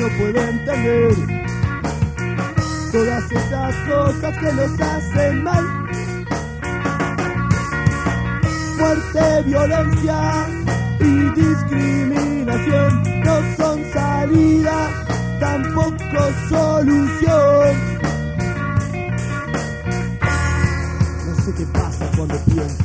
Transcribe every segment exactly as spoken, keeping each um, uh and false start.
no puedo entender todas esas cosas que nos hacen mal. Muerte, violencia y discriminación no son salida, tampoco solución. No sé qué pasa cuando pienso.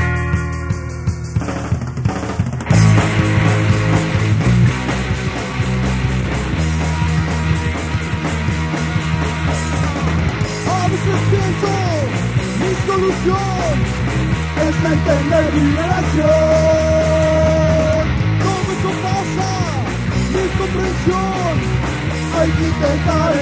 A veces pienso, mi solución es entender mi relación. Todo eso pasa, mi comprensión, hay que intentar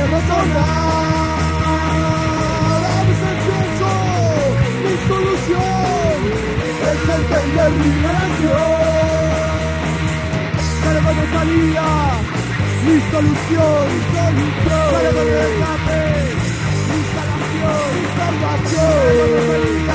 razonar. A veces pienso, mi solución es entender mi relación. Sale con salida, mi solución, mi solución. Sale con el escape, mi salvación, mi salvación.